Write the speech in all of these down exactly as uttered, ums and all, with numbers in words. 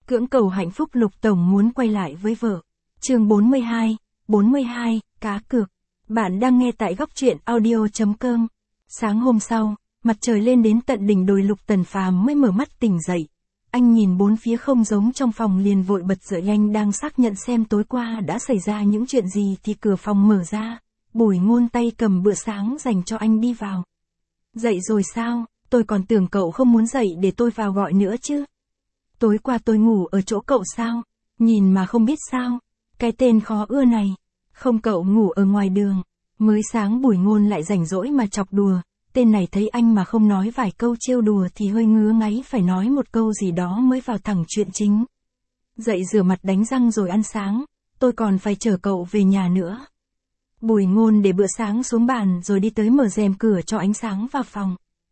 Cưỡng cầu hạnh phúc Lục Tổng muốn quay lại với vợ. Chương bốn mươi hai, bốn mươi hai, cá cược. Bạn đang nghe tại góc truyện audio chấm com. Sáng hôm sau, mặt trời lên đến tận đỉnh đồi, Lục Tần Phàm mới mở mắt tỉnh dậy. Anh nhìn bốn phía không giống trong phòng liền vội bật dậy, anh đang xác nhận xem tối qua đã xảy ra những chuyện gì thì cửa phòng mở ra. Bùi Ngôn tay cầm bữa sáng dành cho anh đi vào. Dậy rồi sao? Tôi còn tưởng cậu không muốn dậy để tôi vào gọi nữa chứ. Tối qua tôi ngủ ở chỗ cậu sao? Nhìn mà không biết sao? Cái tên khó ưa này. Không, cậu ngủ ở ngoài đường. Mới sáng Bùi Ngôn lại rảnh rỗi mà chọc đùa. Tên này thấy anh mà không nói vài câu trêu đùa thì hơi ngứa ngáy, phải nói một câu gì đó mới vào thẳng chuyện chính. Dậy rửa mặt đánh răng rồi ăn sáng. Tôi còn phải chở cậu về nhà nữa. Bùi Ngôn để bữa sáng xuống bàn rồi đi tới mở rèm cửa cho ánh sáng vào phòng.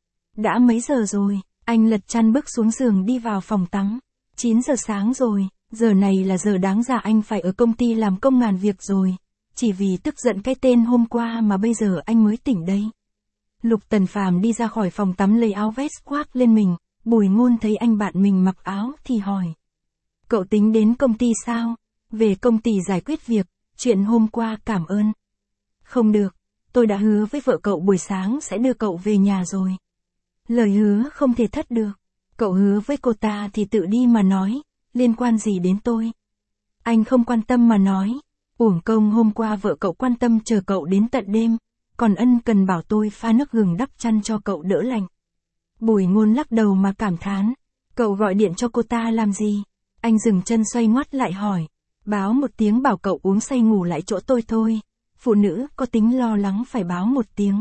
Đã mấy giờ rồi? Anh lật chăn bước xuống giường đi vào phòng tắm. chín giờ sáng rồi, giờ này là giờ đáng ra anh phải ở công ty làm công ngàn việc rồi. Chỉ vì tức giận cái tên hôm qua mà bây giờ anh mới tỉnh đây. Lục Tần Phàm đi ra khỏi phòng tắm lấy áo vest khoác lên mình. Bùi Ngôn thấy anh bạn mình mặc áo thì hỏi. Cậu tính đến công ty sao? Về công ty giải quyết việc, chuyện hôm qua cảm ơn. Không được, tôi đã hứa với vợ cậu buổi sáng sẽ đưa cậu về nhà rồi. Lời hứa không thể thất được. Cậu hứa với cô ta thì tự đi mà nói, liên quan gì đến tôi? Anh không quan tâm mà nói, uổng công hôm qua vợ cậu quan tâm chờ cậu đến tận đêm, còn ân cần bảo tôi pha nước gừng đắp chăn cho cậu đỡ lạnh. Bùi Ngôn lắc đầu mà cảm thán, cậu gọi điện cho cô ta làm gì? Anh dừng chân xoay ngoắt lại hỏi, báo một tiếng bảo cậu uống say ngủ lại chỗ tôi thôi, phụ nữ có tính lo lắng phải báo một tiếng.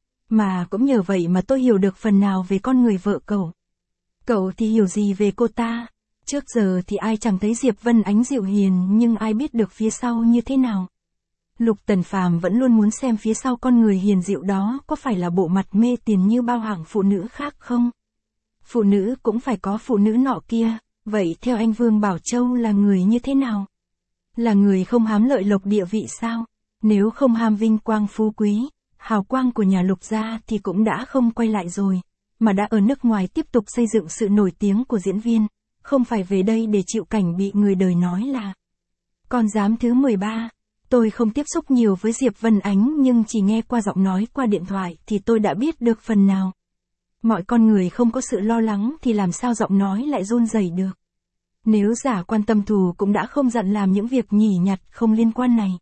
Mà cũng nhờ vậy mà tôi hiểu được phần nào về con người vợ cậu. Cậu thì hiểu gì về cô ta? Trước giờ thì ai chẳng thấy Diệp Vân Ánh dịu hiền, nhưng ai biết được phía sau như thế nào. Lục Tần Phàm vẫn luôn muốn xem phía sau con người hiền dịu đó có phải là bộ mặt mê tiền như bao hạng phụ nữ khác không? Phụ nữ cũng phải có phụ nữ nọ kia, vậy theo anh Vương Bảo Châu là người như thế nào? Là người không hám lợi lộc địa vị sao? Nếu không ham vinh quang phú quý, hào quang của nhà Lục gia thì cũng đã không quay lại rồi, mà đã ở nước ngoài tiếp tục xây dựng sự nổi tiếng của diễn viên, không phải về đây để chịu cảnh bị người đời nói là con giám thứ mười ba. Tôi không tiếp xúc nhiều với Diệp Vân Ánh nhưng chỉ nghe qua giọng nói qua điện thoại thì tôi đã biết được phần nào. Mọi con người không có sự lo lắng thì làm sao giọng nói lại run rẩy được. Nếu giả quan tâm thù cũng đã không dặn làm những việc nhỉ nhặt không liên quan này.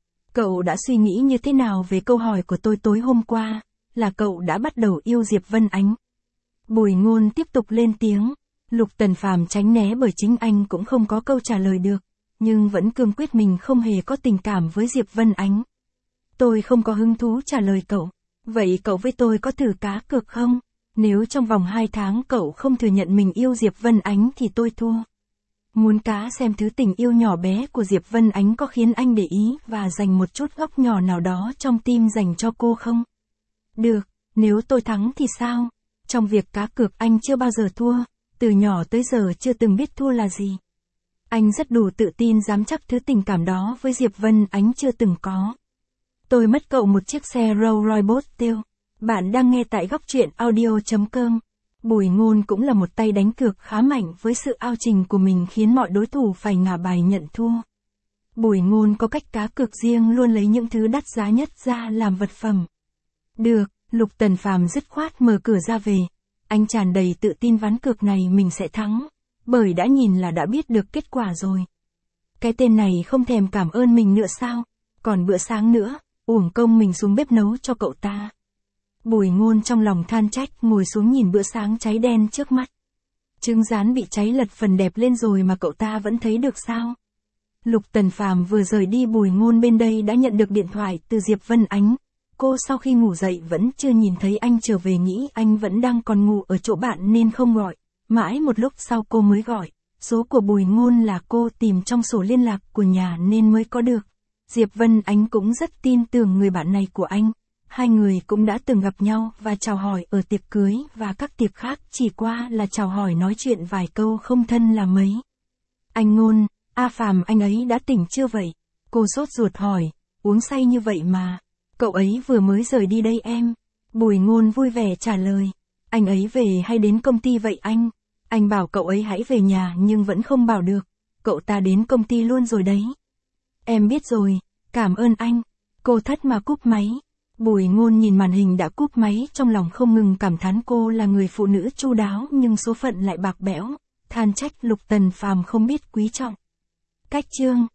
Cậu đã suy nghĩ như thế nào về câu hỏi của tôi tối hôm qua, là cậu đã bắt đầu yêu Diệp Vân Ánh? Bùi Ngôn tiếp tục lên tiếng, Lục Tần Phàm tránh né bởi chính anh cũng không có câu trả lời được, nhưng vẫn cương quyết mình không hề có tình cảm với Diệp Vân Ánh. Tôi không có hứng thú trả lời cậu, vậy cậu với tôi có thử cá cược không? Nếu trong vòng hai tháng cậu không thừa nhận mình yêu Diệp Vân Ánh thì tôi thua. Muốn cá xem thứ tình yêu nhỏ bé của Diệp Vân Ánh có khiến anh để ý và dành một chút góc nhỏ nào đó trong tim dành cho cô không? Được, nếu tôi thắng thì sao? Trong việc cá cược anh chưa bao giờ thua, từ nhỏ tới giờ chưa từng biết thua là gì. Anh rất đủ tự tin dám chắc thứ tình cảm đó với Diệp Vân Ánh chưa từng có. Tôi mất cậu một chiếc xe Rolls Royce Bottle. Bạn đang nghe tại góc truyện audio chấm com. Bùi Ngôn cũng là một tay đánh cược khá mạnh với sự ao trình của mình khiến mọi đối thủ phải ngả bài nhận thua. Bùi Ngôn có cách cá cược riêng, luôn lấy những thứ đắt giá nhất ra làm vật phẩm. Được, Lục Tần Phàm dứt khoát mở cửa ra về. Anh tràn đầy tự tin ván cược này mình sẽ thắng, bởi đã nhìn là đã biết được kết quả rồi. Cái tên này không thèm cảm ơn mình nữa sao? Còn bữa sáng nữa, uổng công mình xuống bếp nấu cho cậu ta. Bùi Ngôn trong lòng than trách, ngồi xuống nhìn bữa sáng cháy đen trước mắt. Trứng rán bị cháy lật phần đẹp lên rồi mà cậu ta vẫn thấy được sao? Lục Tần Phàm vừa rời đi, Bùi Ngôn bên đây đã nhận được điện thoại từ Diệp Vân Ánh. Cô sau khi ngủ dậy vẫn chưa nhìn thấy anh trở về, nghĩ anh vẫn đang còn ngủ ở chỗ bạn nên không gọi. Mãi một lúc sau cô mới gọi. Số của Bùi Ngôn là cô tìm trong sổ liên lạc của nhà nên mới có được. Diệp Vân Ánh cũng rất tin tưởng người bạn này của anh. Hai người cũng đã từng gặp nhau và chào hỏi ở tiệc cưới và các tiệc khác, chỉ qua là chào hỏi nói chuyện vài câu không thân là mấy. Anh Ngôn, A Phàm anh ấy đã tỉnh chưa vậy? Cô sốt ruột hỏi, uống say như vậy mà. Cậu ấy vừa mới rời đi đây em. Bùi Ngôn vui vẻ trả lời, anh ấy về hay đến công ty vậy anh? Anh bảo cậu ấy hãy về nhà nhưng vẫn không bảo được. Cậu ta đến công ty luôn rồi đấy. Em biết rồi, cảm ơn anh. Cô thất mà cúp máy. Bùi Ngôn nhìn màn hình đã cúp máy, trong lòng không ngừng cảm thán cô là người phụ nữ chu đáo nhưng số phận lại bạc bẽo, than trách Lục Tần Phàm không biết quý trọng. Cách chương